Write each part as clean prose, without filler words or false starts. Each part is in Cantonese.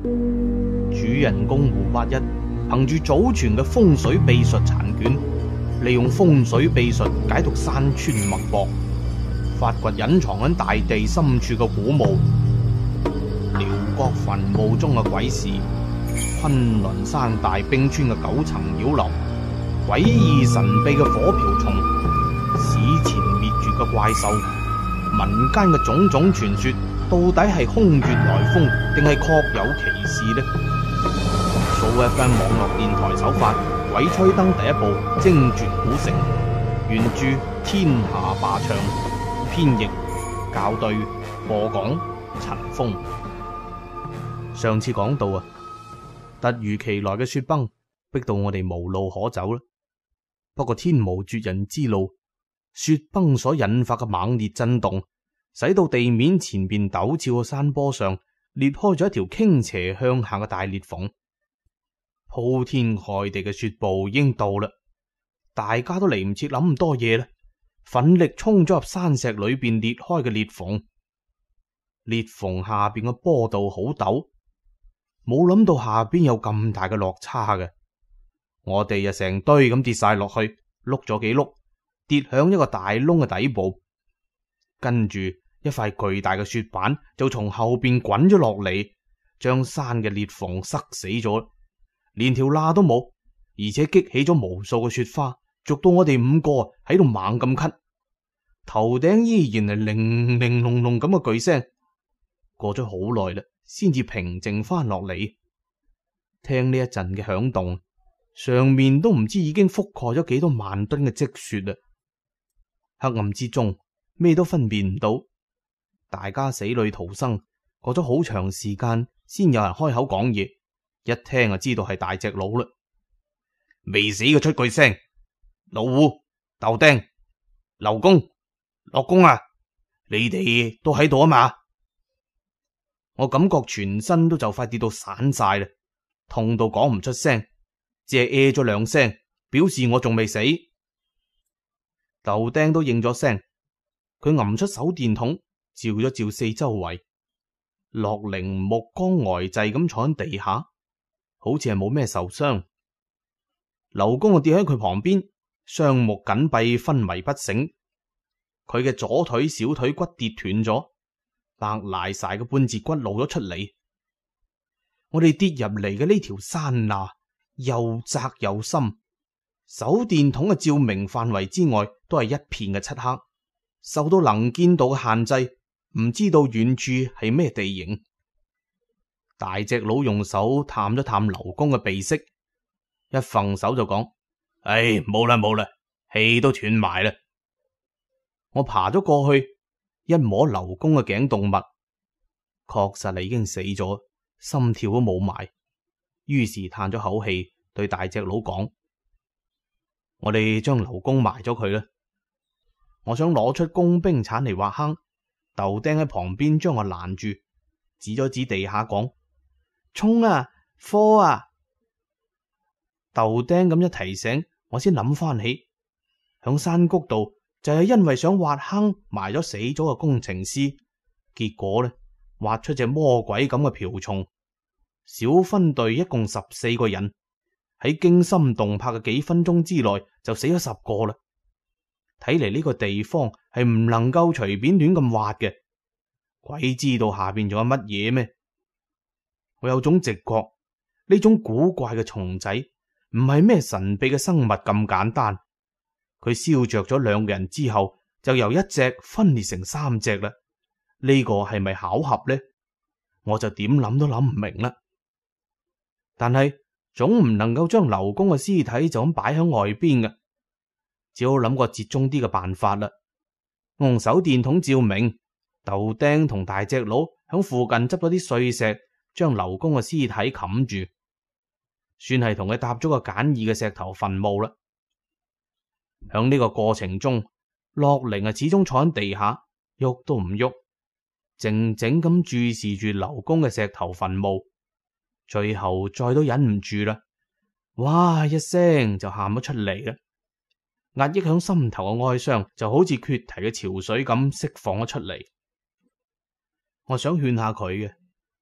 主人公胡八一憑住祖傳嘅風水秘術殘卷，利用風水秘術解讀山川脈搏，發掘隱藏喺大地深處嘅古墓、遼國墳墓中嘅鬼事、昆崙山大冰川嘅9層妖樓、詭異神秘嘅火瓢蟲、史前滅絕嘅怪獸、民間嘅種種傳說，到底係空穴來風定係確有其事呢？SooFM 網絡電台首發《鬼吹燈》第一部《精絕古城》，原著天下霸唱，編譯校對，播講陳峰。上次講到突如其來嘅雪崩逼到我哋無路可走啦。不過天無絕人之路，雪崩所引發嘅猛烈震動，使到地面前邊陡峭嘅山坡上裂開咗一條傾斜向下嘅大裂縫。鋪天蓋地嘅雪暴已經到啦，大家都嚟唔切諗咁多嘢啦，奮力衝咗入山石裏邊裂開嘅裂縫。裂縫下邊嘅坡度好陡，冇諗到下邊有咁大嘅落差嘅。我哋就成堆咁跌晒落去，碌咗幾碌，跌響一個大窿嘅底部，跟住一塊巨大嘅雪板就從後邊滾咗落嚟，將山嘅裂縫塞死咗。連條罅都冇，而且激起咗無數嘅雪花，逐到我哋5個喺度猛咁咳，頭頂依然係零零隆隆咁嘅巨聲。過咗好耐啦，先至平靜翻落嚟。聽呢一陣嘅響動，上面都唔知已經覆蓋咗幾多萬噸嘅積雪啦。黑暗之中，咩都分辨唔到，大家死裏逃生，過咗好長時間，先有人開口講嘢。一聽就知道係大隻佬啦，未死嘅出句聲：老胡、豆丁、劉公、樂公啊，你哋都喺度啊嘛？我感覺全身都就快跌到散晒啦，痛到講唔出聲，只係咗2聲，表示我仲未死。豆丁都應咗聲，佢揞出手電筒照咗照四周圍。樂齡目光呆滯咁坐喺地下，好似係冇咩受傷。劉公就跌喺佢旁邊，雙目緊閉，昏迷不醒。佢嘅左腿、小腿骨跌斷咗，白賴晒嘅半截骨露咗出嚟。我哋跌入嚟嘅呢條山罅又窄又深，手電筒嘅照明範圍之外都係一片嘅漆黑，受到能見度嘅限制，唔知道遠處係咩地形。大隻佬用手探咗探劉公嘅鼻息，一揈手就講：唉，冇啦冇啦，氣都斷埋啦。我爬咗過去，一摸劉公嘅頸動脈，確實係已經死咗，心跳都冇埋。於是嘆咗口氣，對大隻佬講：我哋將劉公埋咗佢啦。我想攞出工兵鏟嚟挖坑，豆丁喺旁邊將我攔住，指咗指地下講：衝啊，科啊！豆丁咁一提醒，我先諗翻起，響山谷度就係因為想挖坑埋咗死咗嘅工程師，結果呢，挖出隻魔鬼咁嘅瓢蟲。小分隊一共14個人，喺驚心動魄嘅幾分鐘之內就死咗10個啦。睇嚟呢個地方係唔能夠隨便亂咁挖嘅，鬼知道下邊仲有乜嘢咩？我有種直覺，呢種古怪嘅蟲仔唔係咩神秘嘅生物咁簡單。佢燒着咗2個人之後，就由1隻分裂成3隻啦。呢個係咪巧合呢？我就點諗都諗唔明啦。但係總唔能夠將劉公嘅屍體就咁擺喺外邊嘅，只好諗個折中啲嘅辦法啦。我用手電筒照明，豆丁同大隻佬響附近執咗啲碎石，將劉公嘅屍體冚住，算係同佢搭咗個簡易嘅石頭墳墓啦。響呢個過程中，樂齡始終坐喺地下，喐都唔喐，靜靜咁注視住劉公嘅石頭墳墓。最後再都忍唔住啦，哇一聲就喊咗出嚟啦。壓抑響心頭嘅哀傷就好似決堤嘅潮水咁釋放咗出嚟。我想勸下佢嘅，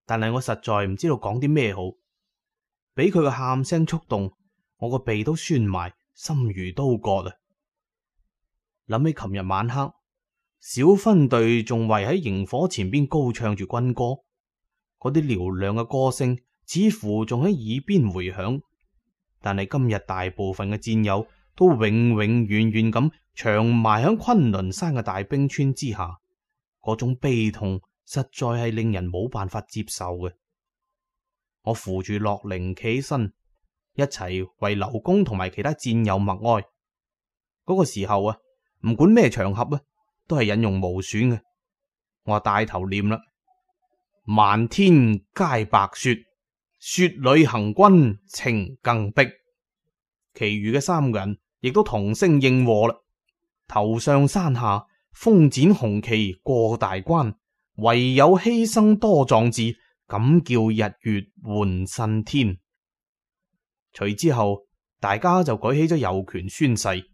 但係我實在唔知道講啲咩好，俾佢嘅喊聲觸動，我個鼻都酸埋，心如刀割啊！諗起琴日晚黑，小分隊仲圍喺營火前邊高唱住軍歌，嗰啲嘹亮嘅歌聲似乎仲喺耳邊回響。但係今日大部分嘅戰友都永永遠遠咁長埋喺崑崙山嘅大冰川之下，嗰種悲痛實在係令人冇辦法接受嘅。我扶住樂齡企起身，一齊為劉公同埋其他戰友默哀。嗰個時候啊，唔管咩場合啊，都係引用無損嘅。我話帶頭念啦：漫天皆白雪，雪裏行軍情更迫。其餘嘅3個人亦都同聲應和啦。頭上山下，風展紅旗過大關，唯有犧牲多壯志，敢叫日月換新天。隨之後，大家就舉起咗右拳宣誓。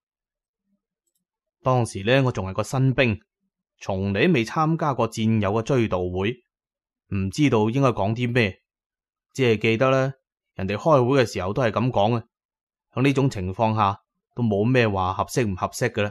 當時呢，我仲係個新兵，從嚟未參加過戰友嘅追悼會，唔知道應該講啲咩，只係記得咧，人哋開會嘅時候都係咁講嘅。喺呢種情況下，都冇咩話合適唔合適嘅啦。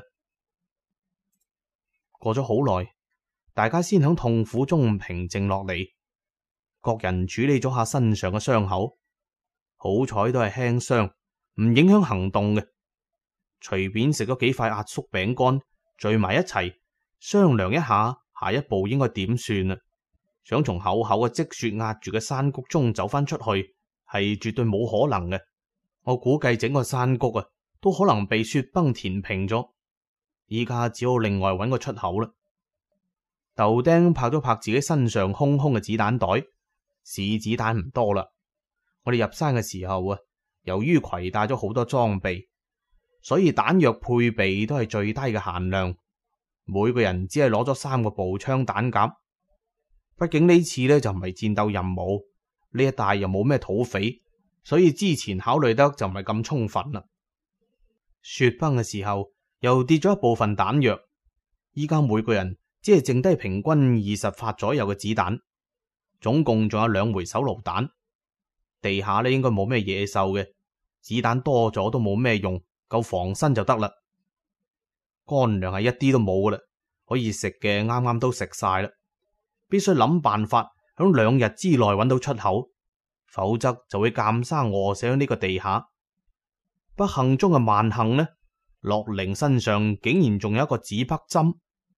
過咗好耐，大家先響痛苦中平靜落嚟，各人處理咗下身上嘅傷口，好彩都係輕傷，唔影響行動嘅。隨便食咗幾塊壓縮餅乾，聚埋一齊商量一下下一步應該點算啦。想從厚厚嘅積雪壓住嘅山谷中走翻出去，係絕對冇可能嘅。我估計整個山谷啊，都可能被雪崩填平咗。依家只好另外揾個出口啦。豆丁拍咗拍自己身上空空嘅子彈袋，試子彈唔多啦。我哋入山嘅時候啊，由於攜帶咗好多裝備，所以彈藥配備都係最低嘅限量。每個人只係攞咗3個步槍彈夾。畢竟呢次呢就唔係戰鬥任務，呢一帶又冇咩土匪，所以之前考慮得就唔係咁充分啦。雪崩嘅時候又跌咗一部分彈藥，依家每個人只係剩低平均20發左右嘅子彈，總共仲有2枚手榴彈。地下呢應該冇咩野獸嘅，子彈多咗都冇咩用，夠防身就得啦。乾糧係一啲都冇噶啦，可以食嘅啱啱都食晒啦。必須諗辦法響2日之內揾到出口，否則就會監生餓死喺呢個地下。不幸中嘅萬幸呢，樂齡身上竟然仲有一個指北針。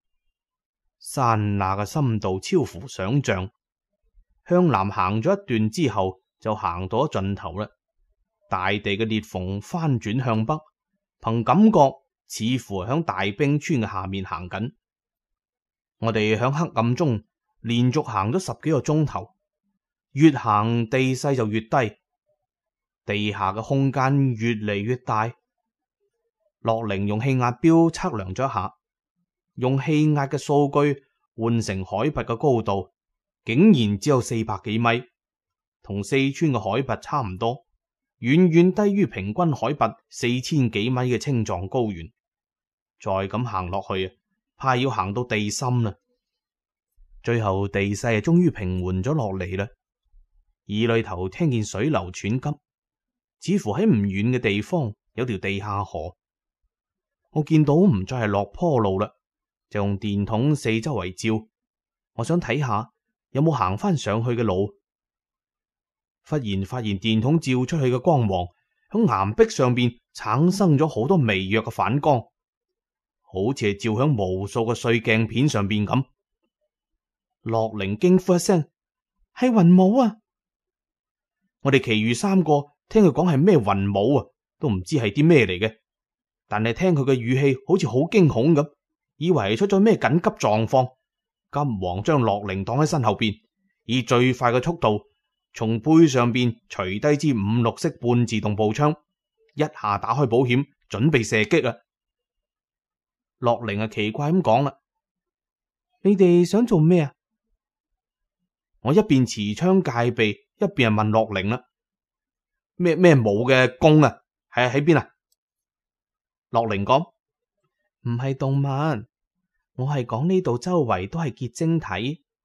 山那嘅深度超乎想象，向南行咗一段之後就行到咗盡頭啦。大地嘅裂縫翻轉向北，憑感覺似乎係響大冰川嘅下面行緊。我哋響黑暗中連續行咗10幾個鐘頭，越行地勢就越低，地下嘅空間越嚟越大。樂齡用氣壓錶測量咗一下，用氣壓嘅數據換成海拔嘅高度，竟然只有400幾米，同四川嘅海拔差唔多，遠遠低於平均海拔4000幾米嘅青藏高原。再咁行落去，怕要行到地心啦。最後地勢終於平緩咗落嚟啦，耳裏頭聽見水流湍急，似乎喺唔遠嘅地方有條地下河。我見到唔再係落坡路啦，就用電筒四周圍照，我想睇下有冇行翻上去嘅路。忽然發現電筒照出去嘅光芒響岩壁上邊產生咗好多微弱嘅反光，好似係照響無數個碎鏡片上邊咁。樂齡驚呼一聲：係雲母啊！我哋其餘3個聽佢講係咩雲母啊，都唔知係啲咩嚟嘅。但係聽佢嘅語氣好似好驚恐咁，以為係出咗咩緊急狀況，急忙將樂齡擋喺身後邊，以最快嘅速度從背上邊除低支5、6式半自動步槍，一下打開保險，準備射擊啊！樂齡啊奇怪咁講啦：你哋想做咩啊？我一邊持槍戒備，一邊問樂齡啦：咩冇嘅弓啊？係喺邊啊？樂齡講：唔係動物，我係講呢度周圍都係結晶體，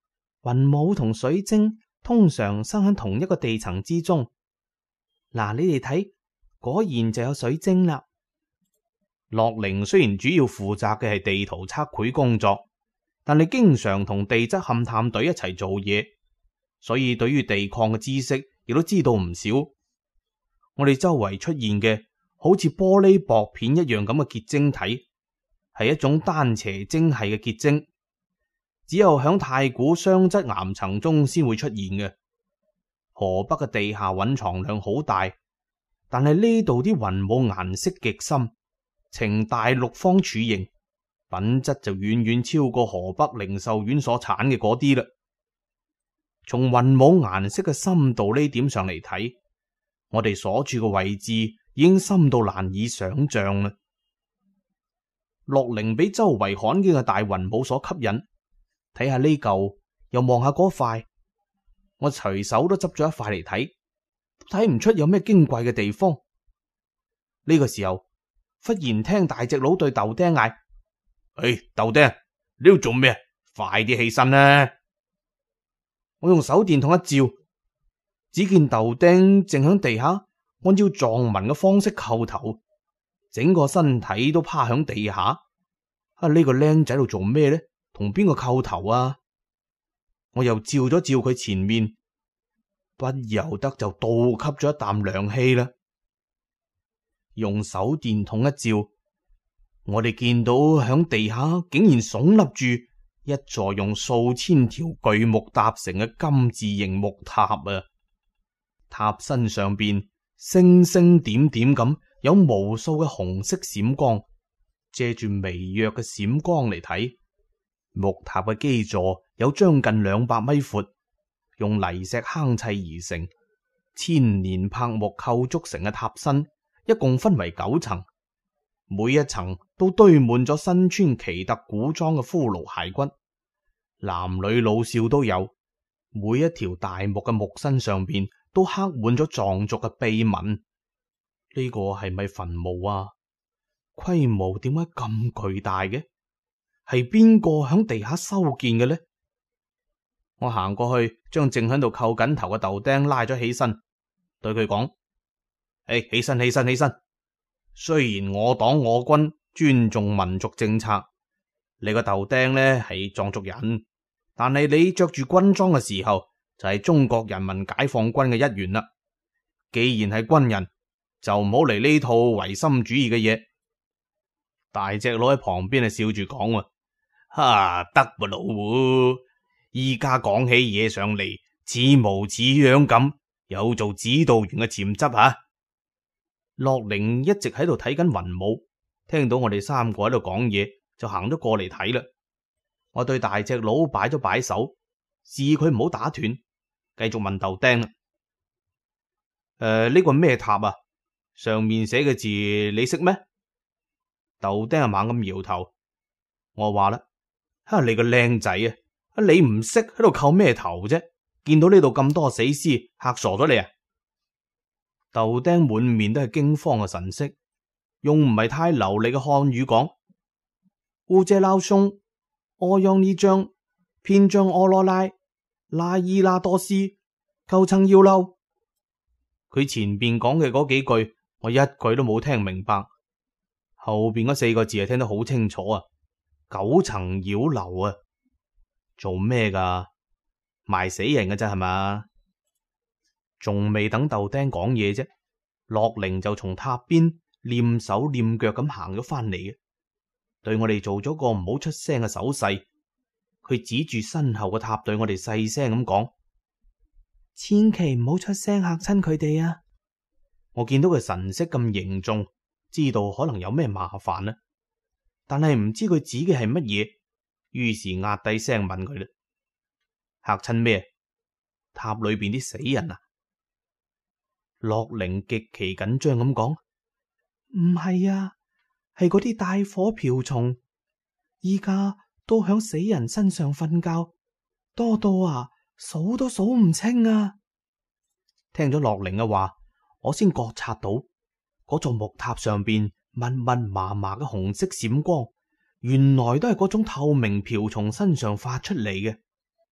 雲母同水晶通常生喺同一個地層之中。嗱，你哋睇，果然就有水晶啦。樂齡雖然主要負責嘅係地圖測繪工作，但係經常同地質勘探隊一齊做嘢，所以對於地礦嘅知識亦都知道唔少。我哋周圍出現嘅好似玻璃薄片一樣咁嘅結晶體，係一種單斜晶系嘅結晶，只有響太古雙質岩層中先會出現嘅。河北嘅地下蘊藏量好大，但係呢度啲雲母顏色極深，呈大陸方柱形，品質就遠遠超過河北靈壽院所產嘅嗰啲啦。從雲母顏色嘅深度呢點上嚟睇，我哋所處嘅位置已經深到難以想象啦。樂齡俾周圍罕見嘅大雲母所吸引，睇下呢嚿，又望下嗰塊，我隨手都執咗一塊嚟睇，都睇唔出有咩矜貴嘅地方。呢個時候，忽然聽大隻佬對豆丁嗌：豆丁，你要做咩？快啲起身啦！我用手電筒一照，只見豆丁正響地下按照藏紋嘅方式叩頭，整個身體都趴響地下。呢個僆仔度做咩呢？同邊個叩頭啊？我又照咗照佢前面，不由得就倒吸咗一啖涼氣啦。用手電筒一照，我哋見到響地下竟然聳立住一座用數千條巨木搭成嘅金字形木塔啊！塔身上邊星星點點咁有無數嘅紅色閃光，借住微弱嘅閃光嚟睇，木塔嘅基座有將近200米闊，用泥石夯砌而成，千年柏木構築成嘅塔身，一共分為9層，每一層都堆滿咗身穿奇特古裝嘅骷髏骸骨，男女老少都有。每一條大木嘅木身上邊都刻滿咗藏族嘅碑文。呢個係咪墳墓啊？規模點解咁巨大嘅？係邊個響地下修建嘅呢？我行過去，將正喺度扣緊頭嘅豆丁拉咗起身，對佢講：起身，起身，起身！雖然我黨我軍尊重民族政策，你個豆丁呢係藏族人，但係你着住軍裝嘅時候就係中國人民解放軍嘅一員啦。既然係軍人，就唔好嚟呢套唯心主義嘅嘢。大隻佬喺旁邊係笑住講：得噃老胡，依家講起嘢上嚟似模似樣咁，有做指導員嘅潛質吓。樂齡一直喺度睇緊雲母，聽到我哋3個喺度講嘢，就行咗過嚟睇啦。我對大隻佬擺咗擺手，示意佢唔好打斷，繼續問豆丁：呢個咩塔啊？上面寫嘅字你識咩？豆丁猛咁搖頭。我話啦：你個靚仔啊，你唔識喺度叩咩頭啫？見到呢度咁多死屍，嚇傻咗你啊？豆丁滿面都係驚慌嘅神色，用唔係太流利嘅漢語講：烏姐撈松，阿央呢張，偏將阿羅拉，拉伊拉多斯，構稱要嬲。佢前邊講嘅嗰幾句，我一句都冇聽明白。後邊嗰4個字係聽得好清楚啊！9層妖樓啊，做咩噶？賣死人嘅啫係嘛？仲未等豆丁講嘢啫，樂齡就從塔邊念手念腳咁行咗翻嚟嘅，對我哋做咗個唔好出聲嘅手勢。佢指住身後嘅塔對我哋細聲咁講：千祈唔好出聲嚇親佢哋啊！我見到佢神色咁凝重，知道可能有咩麻煩啦，但係唔知佢指嘅係乜嘢，於是壓低聲問佢啦：嚇親咩？塔裏邊啲死人啊！樂齡極其緊張咁講：唔係啊，係嗰啲帶火瓢蟲，依家都響死人身上瞓覺，多到啊數都數唔清啊！聽咗樂齡嘅話，我先覺察到嗰座木塔上邊密密麻麻嘅紅色閃光，原來都係嗰種透明瓢蟲身上發出嚟嘅。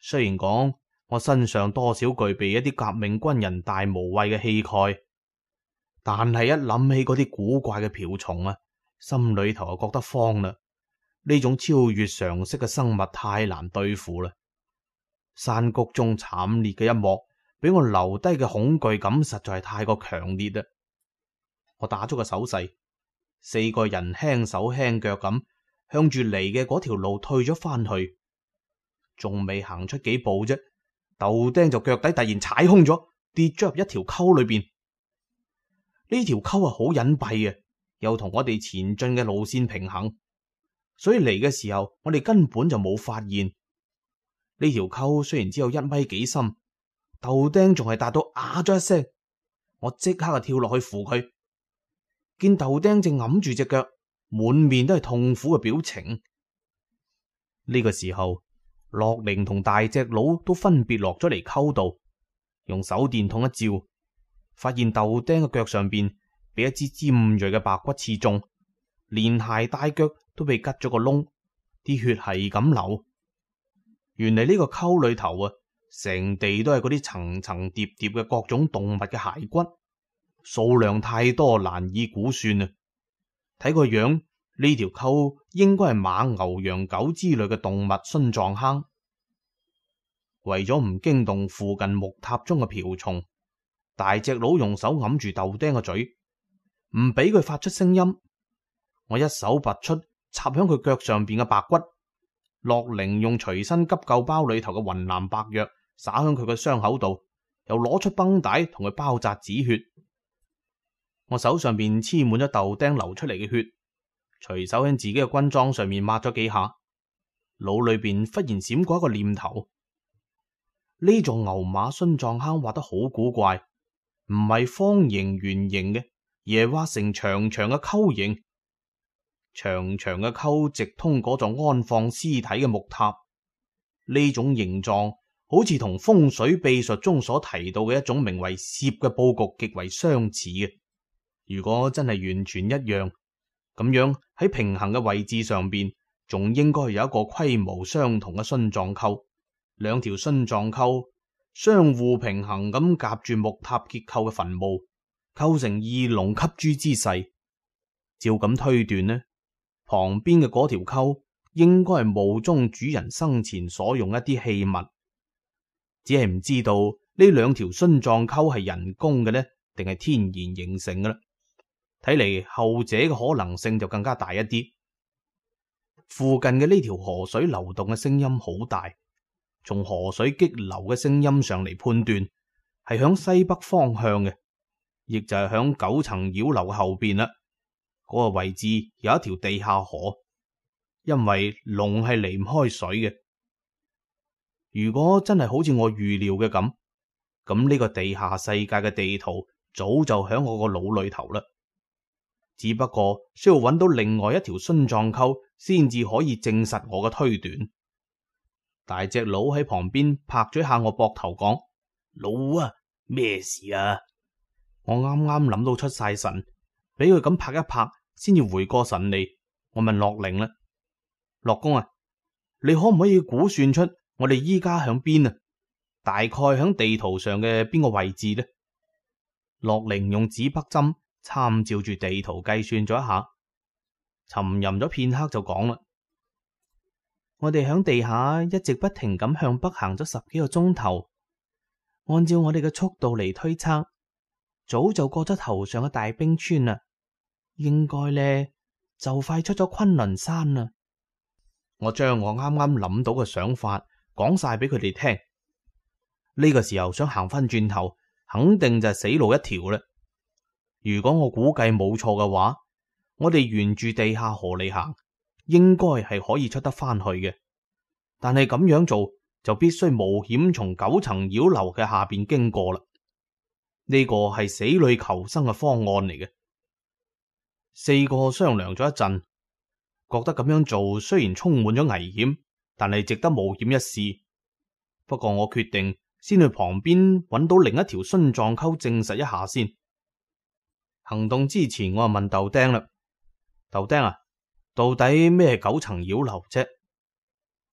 雖然講我身上多少具備一啲革命軍人大無畏嘅氣概，但係一諗起嗰啲古怪嘅瓢蟲啊，心裏頭就覺得慌啦。呢種超越常識嘅生物太難對付啦。山谷中慘烈嘅一幕，俾我留低嘅恐懼感實在係太過強烈啦。我打咗個手勢，四個人輕手輕腳咁向住嚟嘅嗰條路退咗翻去，仲未行出幾步啫，豆丁就腳底突然踩空咗，跌咗入一條溝裏邊。呢條溝啊好隱蔽嘅，又同我哋前進嘅路線平衡，所以嚟嘅時候我哋根本就冇發現。呢條溝雖然只有1米幾深，豆丁仲係達到啊咗一聲，我即刻就跳落去扶佢。見豆丁正揞住隻腳，滿面都係痛苦嘅表情。呢個時候，樂齡同大隻佬都分別落咗嚟溝度，用手電筒一照，發現豆丁嘅腳上邊俾一支尖銳嘅白骨刺中，連鞋帶腳都被拮咗個窿，啲血係咁流。原嚟呢個溝裏頭啊，成地都係嗰啲層層疊疊嘅各種動物嘅骸骨，數量太多難以估算啊！睇個樣，呢條溝應該係馬、牛、羊、狗之類嘅動物殉葬坑。為咗唔驚動附近木塔中嘅瓢蟲，大隻佬用手揞住豆丁嘅嘴，唔俾佢發出聲音。我一手拔出插響佢腳上邊嘅白骨。樂齡用隨身急救包裏頭嘅雲南白藥灑響佢嘅傷口度，又攞出繃帶同佢包紮止血。我手上邊黐滿咗豆丁流出嚟嘅血，隨手喺自己嘅軍裝上面抹咗幾下，腦裏邊忽然閃過一個念頭：呢座牛馬殉葬坑畫得好古怪，唔係方形圓形嘅，而係畫成長長嘅溝形。長長嘅溝直通嗰座安放屍體嘅木塔，呢種形狀好似同風水秘術中所提到嘅一種名為攝嘅布局極為相似嘅。如果真係完全一樣，咁樣喺平衡嘅位置上邊，仲應該有一個規模相同嘅殉葬溝，兩條殉葬溝相互平衡咁夾住木塔結構嘅墳墓，構成二龍吸珠之勢。照咁推斷呢，旁邊嘅嗰條溝應該係墓中主人生前所用一啲器物，只係唔知道呢兩條殉葬溝係人工嘅呢，定係天然形成嘅啦。睇嚟後者嘅可能性就更加大一啲。附近嘅呢條河水流動嘅聲音好大，從河水激流嘅聲音上嚟判斷，係響西北方向嘅，亦就係響9層繞樓後邊啦。嗰個位置有一條地下河，因為龍係離唔開水嘅。如果真係好似我預料嘅咁呢個地下世界嘅地圖早就響我個腦裏頭啦。只不過需要揾到另外一條殉葬溝，先至可以證實我嘅推斷。大隻佬喺旁邊拍咗下我膊頭講：佬啊，咩事啊？我啱啱諗到出晒神。俾佢咁拍一拍，先至回過神嚟。我問樂齡啦：樂公啊，你可唔可以估算出我哋依家響邊啊？大概響地圖上嘅邊個位置呢？樂齡用紙筆針參照住地圖計算咗一下，沉吟咗片刻就講啦：我哋響地下一直不停咁向北行咗10幾個鐘頭，按照我哋嘅速度嚟推測，早就過咗頭上嘅大冰川啦。應該呢，就快出咗崑崙山啦。我將我啱啱諗到嘅想法講晒俾佢哋聽。呢個時候想行翻轉頭，肯定就係死路一條啦。如果我估計冇錯嘅話，我哋沿住地下河嚟行，應該係可以出得翻去嘅。但係咁樣做就必須冒險從9層繞樓嘅下邊經過啦。呢個係死裏求生嘅方案嚟嘅。4個商量咗一陣，覺得咁樣做雖然充滿咗危險，但係值得冒險一試。不過我決定先去旁邊揾到另一條殉葬溝證實一下先。行動之前，我就問豆丁啦：豆丁啊，到底咩係9層繞樓啫？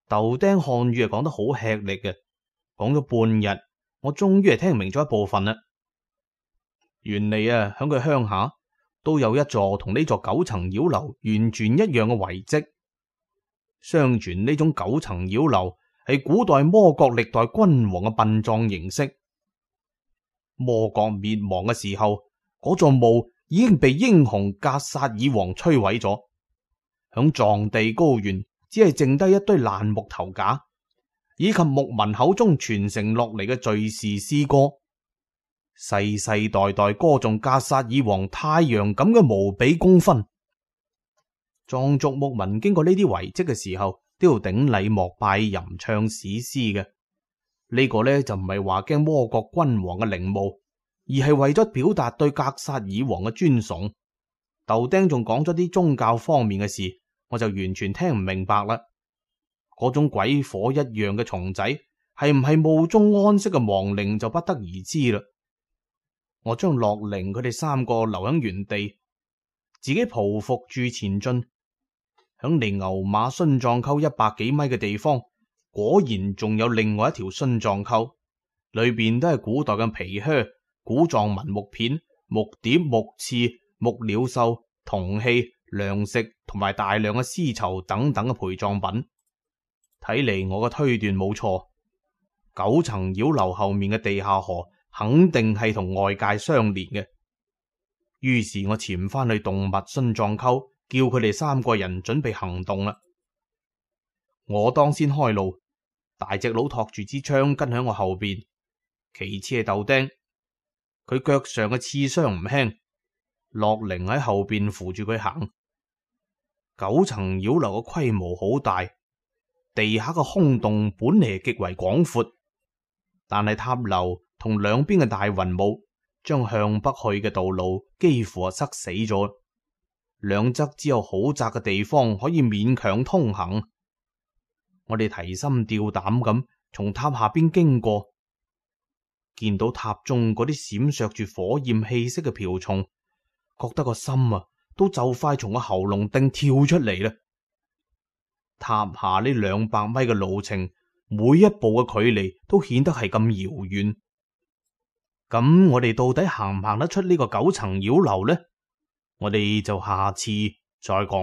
豆丁漢語係講得好吃力嘅，講咗半日，我終於係聽明咗一部分啦。原嚟啊，響佢鄉下都有一座同呢座九層妖樓完全一樣嘅遺跡。相傳呢種九層妖樓係古代魔國歷代君王嘅殯葬形式。魔國滅亡嘅時候，嗰座墓已經被英雄格薩爾王摧毀咗，響藏地高原只係剩低一堆爛木頭架，以及牧民口中傳承落嚟嘅敘事詩歌，世世代代歌頌格薩爾王太陽咁嘅無比功勳。藏族牧民經過呢啲遺跡嘅時候，都要頂禮膜拜、吟唱史詩嘅。呢個呢，就唔係話驚魔國君王嘅陵墓，而係為咗表達對格薩爾王嘅尊崇。豆丁仲講咗啲宗教方面嘅事，我就完全聽唔明白啦。嗰種鬼火一樣嘅蟲仔係唔係墓中安息嘅亡靈就不得而知啦。我將樂齡佢哋三個留喺原地，自己匍匐住前進。響離牛馬殉葬溝100幾米嘅地方，果然仲有另外一條殉葬溝，裏邊都係古代嘅皮靴、古藏文木片、木碟、木刺、木鳥獸、銅器、糧食同埋大量嘅絲綢等等嘅陪葬品。睇嚟我嘅推斷冇錯，九層妖樓後面嘅地下河肯定係同外界相連嘅。於是我潛翻去動物殉葬溝，叫佢哋三個人準備行動啦。我當先開路，大隻佬托住支槍跟喺我後邊，其次係豆丁，佢腳上嘅刺傷唔輕，樂齡喺後邊扶住佢行。九層妖樓嘅規模好大，地下嘅空洞本嚟極為廣闊，但係塔樓同兩邊嘅大雲母將向北去嘅道路幾乎塞死咗，兩側只有好窄嘅地方可以勉強通行。我哋提心吊膽咁從塔下邊經過，見到塔中嗰啲閃爍住火焰氣息嘅瓢蟲，覺得個心啊都就快從個喉嚨頂跳出嚟啦。塔下呢200米嘅路程，每一步嘅距離都顯得係咁遙遠。咁我哋到底行唔行得出呢個九層妖樓呢？我哋就下次再講。